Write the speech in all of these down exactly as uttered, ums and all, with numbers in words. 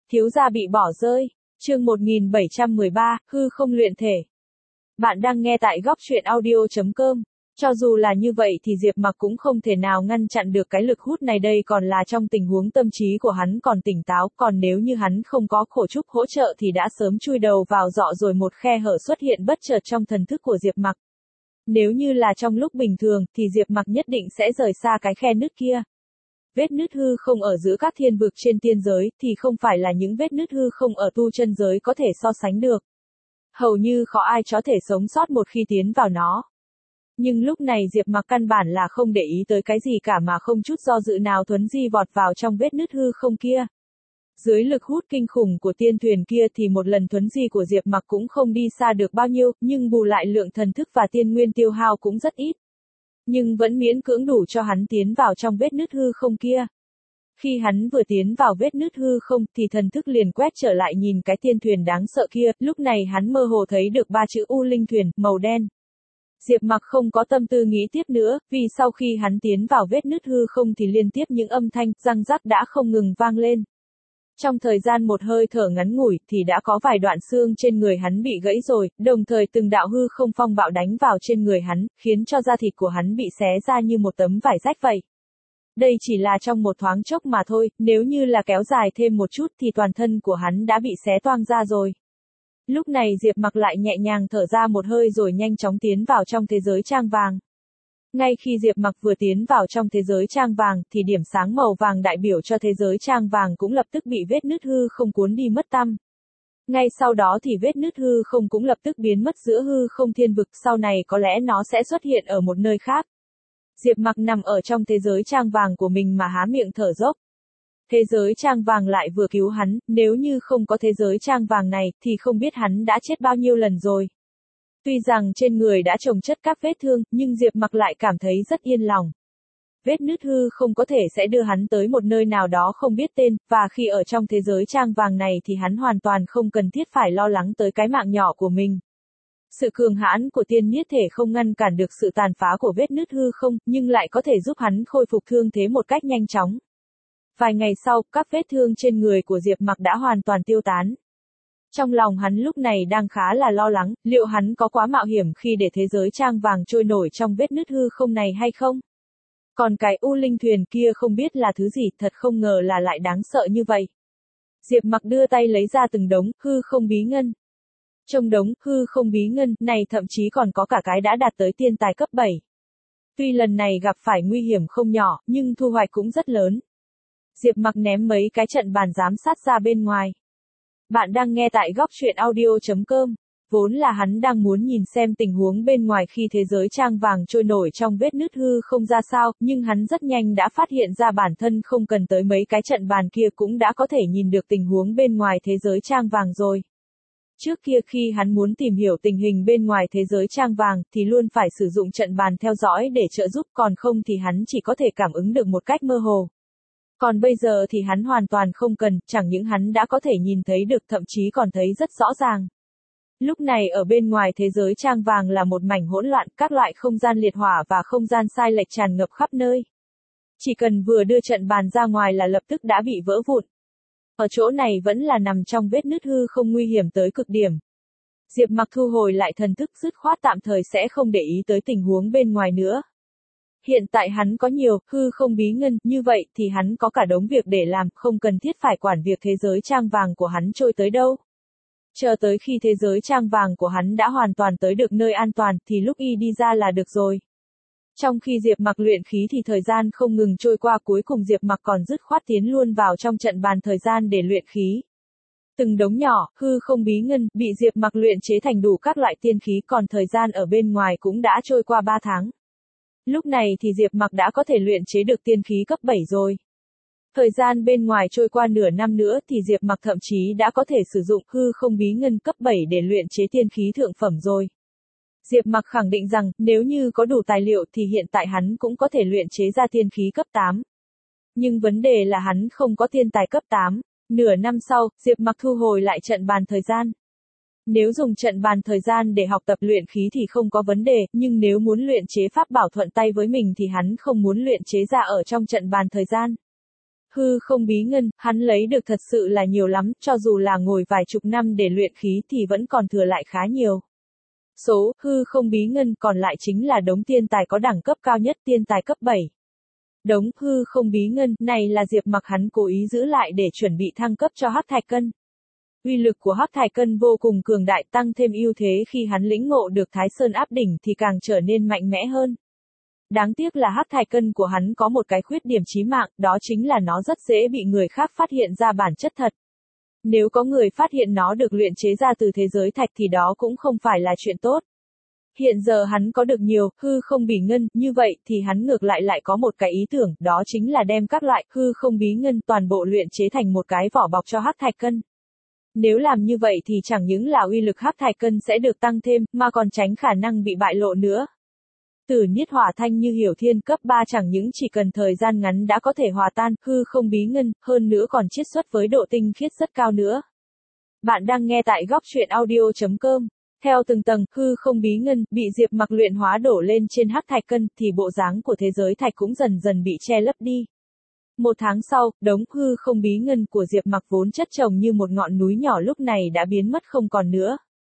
Thiếu gia bị bỏ rơi. Chương một nghìn bảy trăm mười ba, hư không luyện thể. Bạn đang nghe tại góc truyện audio chấm com. Cho dù là như vậy thì Diệp Mặc cũng không thể nào ngăn chặn được cái lực hút này, đây còn là trong tình huống tâm trí của hắn còn tỉnh táo, còn nếu như hắn không có khổ trúc hỗ trợ thì đã sớm chui đầu vào dọ rồi. Một khe hở xuất hiện bất chợt trong thần thức của Diệp Mặc. Nếu như là trong lúc bình thường thì Diệp Mặc nhất định sẽ rời xa cái khe nứt kia. Vết nứt hư không ở giữa các thiên vực trên tiên giới thì không phải là những vết nứt hư không ở tu chân giới có thể so sánh được. Hầu như khó ai có thể sống sót một khi tiến vào nó. Nhưng lúc này Diệp Mặc căn bản là không để ý tới cái gì cả mà không chút do dự nào thuấn di vọt vào trong vết nứt hư không kia. Dưới lực hút kinh khủng của tiên thuyền kia thì một lần thuấn di của Diệp Mặc cũng không đi xa được bao nhiêu, nhưng bù lại lượng thần thức và tiên nguyên tiêu hao cũng rất ít. Nhưng vẫn miễn cưỡng đủ cho hắn tiến vào trong vết nứt hư không kia. Khi hắn vừa tiến vào vết nứt hư không thì thần thức liền quét trở lại nhìn cái tiên thuyền đáng sợ kia, lúc này hắn mơ hồ thấy được ba chữ U Linh Thuyền, màu đen. Diệp Mặc không có tâm tư nghĩ tiếp nữa, vì sau khi hắn tiến vào vết nứt hư không thì liên tiếp những âm thanh, răng rắc đã không ngừng vang lên. Trong thời gian một hơi thở ngắn ngủi thì đã có vài đoạn xương trên người hắn bị gãy rồi, đồng thời từng đạo hư không phong bạo đánh vào trên người hắn, khiến cho da thịt của hắn bị xé ra như một tấm vải rách vậy. Đây chỉ là trong một thoáng chốc mà thôi, nếu như là kéo dài thêm một chút thì toàn thân của hắn đã bị xé toang ra rồi. Lúc này Diệp Mặc lại nhẹ nhàng thở ra một hơi rồi nhanh chóng tiến vào trong thế giới trang vàng. Ngay khi Diệp Mặc vừa tiến vào trong thế giới trang vàng thì điểm sáng màu vàng đại biểu cho thế giới trang vàng cũng lập tức bị vết nứt hư không cuốn đi mất tăm. Ngay sau đó thì vết nứt hư không cũng lập tức biến mất giữa hư không thiên vực, sau này có lẽ nó sẽ xuất hiện ở một nơi khác. Diệp Mặc nằm ở trong thế giới trang vàng của mình mà há miệng thở dốc. Thế giới trang vàng lại vừa cứu hắn, nếu như không có thế giới trang vàng này thì không biết hắn đã chết bao nhiêu lần rồi. Tuy rằng trên người đã chồng chất các vết thương, nhưng Diệp Mặc lại cảm thấy rất yên lòng. Vết nứt hư không có thể sẽ đưa hắn tới một nơi nào đó không biết tên, và khi ở trong thế giới trang vàng này thì hắn hoàn toàn không cần thiết phải lo lắng tới cái mạng nhỏ của mình. Sự cường hãn của tiên niết thể không ngăn cản được sự tàn phá của vết nứt hư không, nhưng lại có thể giúp hắn khôi phục thương thế một cách nhanh chóng. Vài ngày sau, các vết thương trên người của Diệp Mặc đã hoàn toàn tiêu tán. Trong lòng hắn lúc này đang khá là lo lắng, liệu hắn có quá mạo hiểm khi để thế giới trang vàng trôi nổi trong vết nứt hư không này hay không? Còn cái U Linh Thuyền kia không biết là thứ gì, thật không ngờ là lại đáng sợ như vậy. Diệp Mặc đưa tay lấy ra từng đống hư không bí ngân. Trong đống hư không bí ngân này thậm chí còn có cả cái đã đạt tới tiên tài cấp bảy. Tuy lần này gặp phải nguy hiểm không nhỏ, nhưng thu hoạch cũng rất lớn. Diệp Mặc ném mấy cái trận bàn giám sát ra bên ngoài. Bạn đang nghe tại góc truyện audio chấm com. Vốn là hắn đang muốn nhìn xem tình huống bên ngoài khi thế giới trang vàng trôi nổi trong vết nứt hư không ra sao, nhưng hắn rất nhanh đã phát hiện ra bản thân không cần tới mấy cái trận bàn kia cũng đã có thể nhìn được tình huống bên ngoài thế giới trang vàng rồi. Trước kia khi hắn muốn tìm hiểu tình hình bên ngoài thế giới trang vàng thì luôn phải sử dụng trận bàn theo dõi để trợ giúp, còn không thì hắn chỉ có thể cảm ứng được một cách mơ hồ. Còn bây giờ thì hắn hoàn toàn không cần, chẳng những hắn đã có thể nhìn thấy được thậm chí còn thấy rất rõ ràng. Lúc này ở bên ngoài thế giới trang vàng là một mảnh hỗn loạn, các loại không gian liệt hỏa và không gian sai lệch tràn ngập khắp nơi. Chỉ cần vừa đưa trận bàn ra ngoài là lập tức đã bị vỡ vụn. Ở chỗ này vẫn là nằm trong vết nứt hư không nguy hiểm tới cực điểm. Diệp Mặc thu hồi lại thần thức, dứt khoát tạm thời sẽ không để ý tới tình huống bên ngoài nữa. Hiện tại hắn có nhiều hư không bí ngân, như vậy thì hắn có cả đống việc để làm, không cần thiết phải quản việc thế giới trang vàng của hắn trôi tới đâu. Chờ tới khi thế giới trang vàng của hắn đã hoàn toàn tới được nơi an toàn thì lúc y đi ra là được rồi. Trong khi Diệp Mặc luyện khí thì thời gian không ngừng trôi qua, cuối cùng Diệp Mặc còn dứt khoát tiến luôn vào trong trận bàn thời gian để luyện khí. Từng đống nhỏ hư không bí ngân bị Diệp Mặc luyện chế thành đủ các loại tiên khí, còn thời gian ở bên ngoài cũng đã trôi qua ba tháng. Lúc này thì Diệp Mặc đã có thể luyện chế được tiên khí cấp bảy rồi. Thời gian bên ngoài trôi qua nửa năm nữa thì Diệp Mặc thậm chí đã có thể sử dụng hư không bí ngân cấp bảy để luyện chế tiên khí thượng phẩm rồi. Diệp Mặc khẳng định rằng nếu như có đủ tài liệu thì hiện tại hắn cũng có thể luyện chế ra tiên khí cấp tám. Nhưng vấn đề là hắn không có tiên tài cấp tám. Nửa năm sau, Diệp Mặc thu hồi lại trận bàn thời gian. Nếu dùng trận bàn thời gian để học tập luyện khí thì không có vấn đề, nhưng nếu muốn luyện chế pháp bảo thuận tay với mình thì hắn không muốn luyện chế ra ở trong trận bàn thời gian. Hư không bí ngân, hắn lấy được thật sự là nhiều lắm, cho dù là ngồi vài chục năm để luyện khí thì vẫn còn thừa lại khá nhiều. Số, hư không bí ngân còn lại chính là đống tiên tài có đẳng cấp cao nhất, tiên tài cấp bảy. Đống hư không bí ngân này là Diệp Mặc hắn cố ý giữ lại để chuẩn bị thăng cấp cho Hắc Thạch Cân. Uy lực của Hắc Thạch Cân vô cùng cường đại, tăng thêm ưu thế khi hắn lĩnh ngộ được Thái Sơn áp đỉnh thì càng trở nên mạnh mẽ hơn. Đáng tiếc là Hắc Thạch Cân của hắn có một cái khuyết điểm chí mạng, đó chính là nó rất dễ bị người khác phát hiện ra bản chất thật. Nếu có người phát hiện nó được luyện chế ra từ thế giới thạch thì đó cũng không phải là chuyện tốt. Hiện giờ hắn có được nhiều hư không bí ngân, như vậy thì hắn ngược lại lại có một cái ý tưởng, đó chính là đem các loại hư không bí ngân toàn bộ luyện chế thành một cái vỏ bọc cho Hắc Thạch Cân. Nếu làm như vậy thì chẳng những là uy lực Hắc Thạch Cân sẽ được tăng thêm, mà còn tránh khả năng bị bại lộ nữa. Tử Niết Hỏa Thanh Như Hiểu Thiên cấp ba chẳng những chỉ cần thời gian ngắn đã có thể hòa tan hư không bí ngân, hơn nữa còn chiết xuất với độ tinh khiết rất cao nữa. Bạn đang nghe tại góc truyện audio chấm com. Theo từng tầng hư không bí ngân bị Diệp Mặc luyện hóa đổ lên trên Hắc Thạch Cân thì bộ dáng của thế giới thạch cũng dần dần bị che lấp đi. Một tháng sau, đống hư không bí ngân của Diệp Mặc vốn chất chồng như một ngọn núi nhỏ lúc này đã biến mất không còn nữa.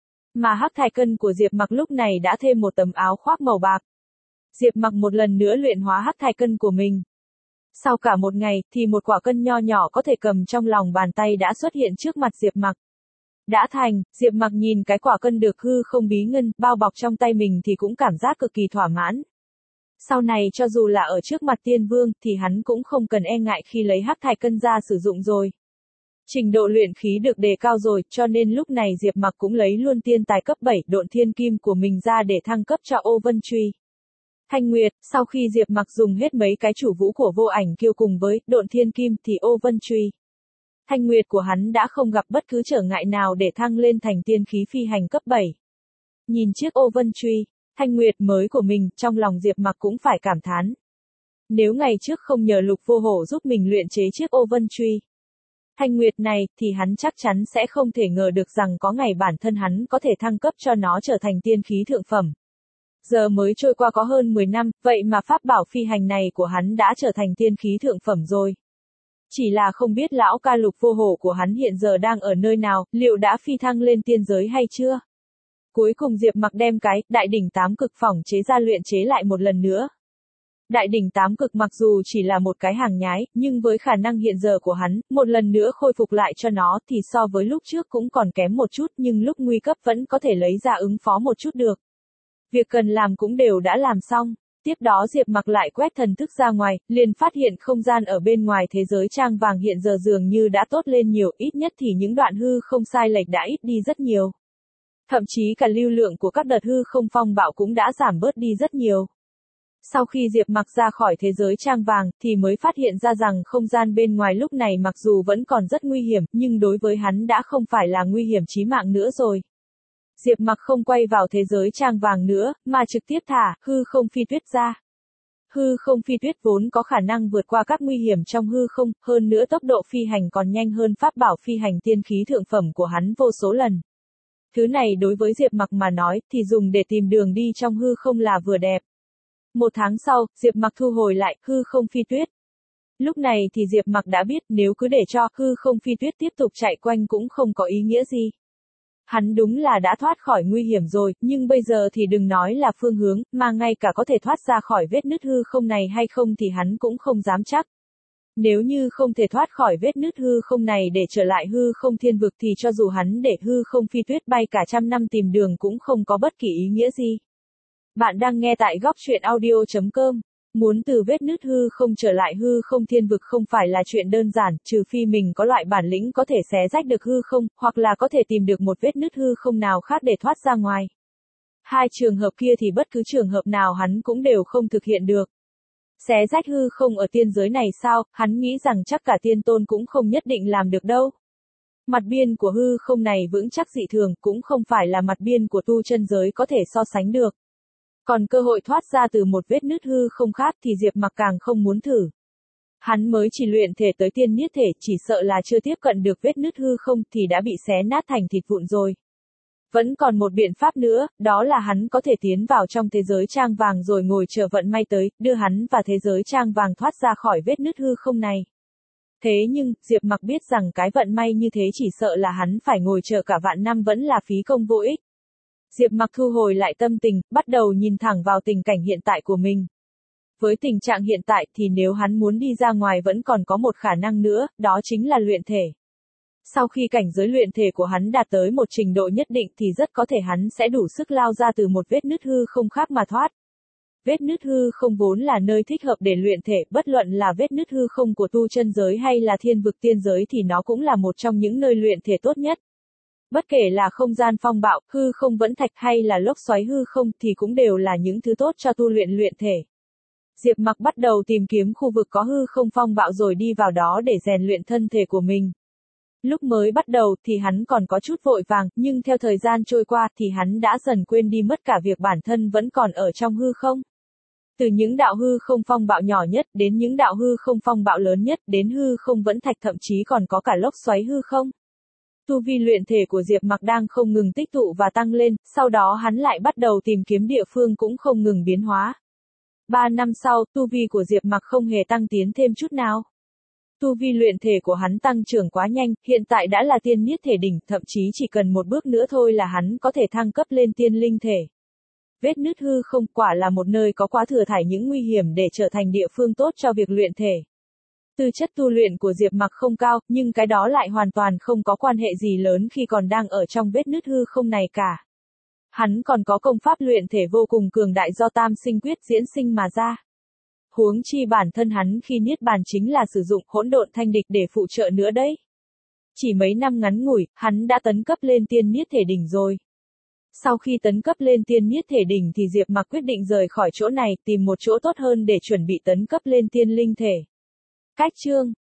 Mà Hắc Thạch Cân của Diệp Mặc lúc này đã thêm một tấm áo khoác màu bạc. Diệp Mặc một lần nữa luyện hóa Hắc Thạch Cân của mình. Sau cả một ngày thì một quả cân nho nhỏ có thể cầm trong lòng bàn tay đã xuất hiện trước mặt Diệp Mặc. Đã thành, Diệp Mặc nhìn cái quả cân được hư không bí ngân bao bọc trong tay mình thì cũng cảm giác cực kỳ thỏa mãn. Sau này cho dù là ở trước mặt Tiên Vương thì hắn cũng không cần e ngại khi lấy Hắc Thạch Cân ra sử dụng rồi. Trình độ luyện khí được đề cao rồi, cho nên lúc này Diệp Mặc cũng lấy luôn tiên tài cấp bảy Độn Thiên Kim của mình ra để thăng cấp cho Ô Vân Truy. Thanh Nguyệt, sau khi Diệp Mặc dùng hết mấy cái chủ vũ của Vô Ảnh Kiêu cùng với Độn Thiên Kim thì Ô Vân Truy. Thanh Nguyệt của hắn đã không gặp bất cứ trở ngại nào để thăng lên thành tiên khí phi hành cấp bảy. Nhìn chiếc Ô Vân Truy, Thanh Nguyệt mới của mình, trong lòng Diệp Mặc cũng phải cảm thán. Nếu ngày trước không nhờ Lục Vô Hổ giúp mình luyện chế chiếc Ô Vân Truy Thanh Nguyệt này, thì hắn chắc chắn sẽ không thể ngờ được rằng có ngày bản thân hắn có thể thăng cấp cho nó trở thành tiên khí thượng phẩm. Giờ mới trôi qua có hơn mười năm, vậy mà pháp bảo phi hành này của hắn đã trở thành tiên khí thượng phẩm rồi. Chỉ là không biết lão ca Lục Vô Hổ của hắn hiện giờ đang ở nơi nào, liệu đã phi thăng lên tiên giới hay chưa? Cuối cùng Diệp Mặc đem cái đại đỉnh tám cực phỏng chế ra luyện chế lại một lần nữa. Đại đỉnh tám cực mặc dù chỉ là một cái hàng nhái, nhưng với khả năng hiện giờ của hắn, một lần nữa khôi phục lại cho nó thì so với lúc trước cũng còn kém một chút, nhưng lúc nguy cấp vẫn có thể lấy ra ứng phó một chút được. Việc cần làm cũng đều đã làm xong. Tiếp đó Diệp Mặc lại quét thần thức ra ngoài, liền phát hiện không gian ở bên ngoài thế giới trang vàng hiện giờ dường như đã tốt lên nhiều, ít nhất thì những đoạn hư không sai lệch đã ít đi rất nhiều. Thậm chí cả lưu lượng của các đợt hư không phong bạo cũng đã giảm bớt đi rất nhiều. Sau khi Diệp Mặc ra khỏi thế giới trang vàng thì mới phát hiện ra rằng không gian bên ngoài lúc này mặc dù vẫn còn rất nguy hiểm, nhưng đối với hắn đã không phải là nguy hiểm chí mạng nữa rồi. Diệp Mặc không quay vào thế giới trang vàng nữa, mà trực tiếp thả hư không phi tuyết ra. Hư không phi tuyết vốn có khả năng vượt qua các nguy hiểm trong hư không, hơn nữa tốc độ phi hành còn nhanh hơn pháp bảo phi hành tiên khí thượng phẩm của hắn vô số lần. Thứ này đối với Diệp Mặc mà nói thì dùng để tìm đường đi trong hư không là vừa đẹp. Một tháng sau, Diệp Mặc thu hồi lại hư không phi tuyết. Lúc này thì Diệp Mặc đã biết nếu cứ để cho hư không phi tuyết tiếp tục chạy quanh cũng không có ý nghĩa gì. Hắn đúng là đã thoát khỏi nguy hiểm rồi, nhưng bây giờ thì đừng nói là phương hướng, mà ngay cả có thể thoát ra khỏi vết nứt hư không này hay không thì hắn cũng không dám chắc. Nếu như không thể thoát khỏi vết nứt hư không này để trở lại hư không thiên vực thì cho dù hắn để hư không phi tuyết bay cả trăm năm tìm đường cũng không có bất kỳ ý nghĩa gì. Bạn đang nghe tại góc truyện audio chấm com. Muốn từ vết nứt hư không trở lại hư không thiên vực không phải là chuyện đơn giản, trừ phi mình có loại bản lĩnh có thể xé rách được hư không, hoặc là có thể tìm được một vết nứt hư không nào khác để thoát ra ngoài. Hai trường hợp kia thì bất cứ trường hợp nào hắn cũng đều không thực hiện được. Xé rách hư không ở tiên giới này sao, hắn nghĩ rằng chắc cả tiên tôn cũng không nhất định làm được đâu. Mặt biên của hư không này vững chắc dị thường, cũng không phải là mặt biên của tu chân giới có thể so sánh được. Còn cơ hội thoát ra từ một vết nứt hư không khác thì Diệp Mặc càng không muốn thử. Hắn mới chỉ luyện thể tới tiên niết thể, chỉ sợ là chưa tiếp cận được vết nứt hư không thì đã bị xé nát thành thịt vụn rồi. Vẫn còn một biện pháp nữa, đó là hắn có thể tiến vào trong thế giới trang vàng rồi ngồi chờ vận may tới, đưa hắn và thế giới trang vàng thoát ra khỏi vết nứt hư không này. Thế nhưng, Diệp Mặc biết rằng cái vận may như thế chỉ sợ là hắn phải ngồi chờ cả vạn năm vẫn là phí công vô ích. Diệp Mặc thu hồi lại tâm tình, bắt đầu nhìn thẳng vào tình cảnh hiện tại của mình. Với tình trạng hiện tại thì nếu hắn muốn đi ra ngoài vẫn còn có một khả năng nữa, đó chính là luyện thể. Sau khi cảnh giới luyện thể của hắn đạt tới một trình độ nhất định thì rất có thể hắn sẽ đủ sức lao ra từ một vết nứt hư không khác mà thoát. Vết nứt hư không vốn là nơi thích hợp để luyện thể, bất luận là vết nứt hư không của tu chân giới hay là thiên vực tiên giới thì nó cũng là một trong những nơi luyện thể tốt nhất. Bất kể là không gian phong bạo, hư không vẫn thạch hay là lốc xoáy hư không thì cũng đều là những thứ tốt cho tu luyện luyện thể. Diệp Mặc bắt đầu tìm kiếm khu vực có hư không phong bạo rồi đi vào đó để rèn luyện thân thể của mình. Lúc mới bắt đầu thì hắn còn có chút vội vàng, nhưng theo thời gian trôi qua thì hắn đã dần quên đi mất cả việc bản thân vẫn còn ở trong hư không. Từ những đạo hư không phong bạo nhỏ nhất đến những đạo hư không phong bạo lớn nhất đến hư không vẫn thạch thậm chí còn có cả lốc xoáy hư không. Tu vi luyện thể của Diệp Mặc đang không ngừng tích tụ và tăng lên, sau đó hắn lại bắt đầu tìm kiếm địa phương cũng không ngừng biến hóa. Ba năm sau, tu vi của Diệp Mặc không hề tăng tiến thêm chút nào. Tu vi luyện thể của hắn tăng trưởng quá nhanh, hiện tại đã là tiên niết thể đỉnh, thậm chí chỉ cần một bước nữa thôi là hắn có thể thăng cấp lên tiên linh thể. Vết nứt hư không quả là một nơi có quá thừa thải những nguy hiểm để trở thành địa phương tốt cho việc luyện thể. Tư chất tu luyện của Diệp Mặc không cao, nhưng cái đó lại hoàn toàn không có quan hệ gì lớn khi còn đang ở trong vết nứt hư không này cả. Hắn còn có công pháp luyện thể vô cùng cường đại do tam sinh quyết diễn sinh mà ra. Huống chi bản thân hắn khi niết bàn chính là sử dụng hỗn độn thanh địch để phụ trợ nữa đấy. Chỉ mấy năm ngắn ngủi, hắn đã tấn cấp lên tiên niết thể đỉnh rồi. Sau khi tấn cấp lên tiên niết thể đỉnh thì Diệp Mặc quyết định rời khỏi chỗ này, tìm một chỗ tốt hơn để chuẩn bị tấn cấp lên tiên linh thể. Cách chương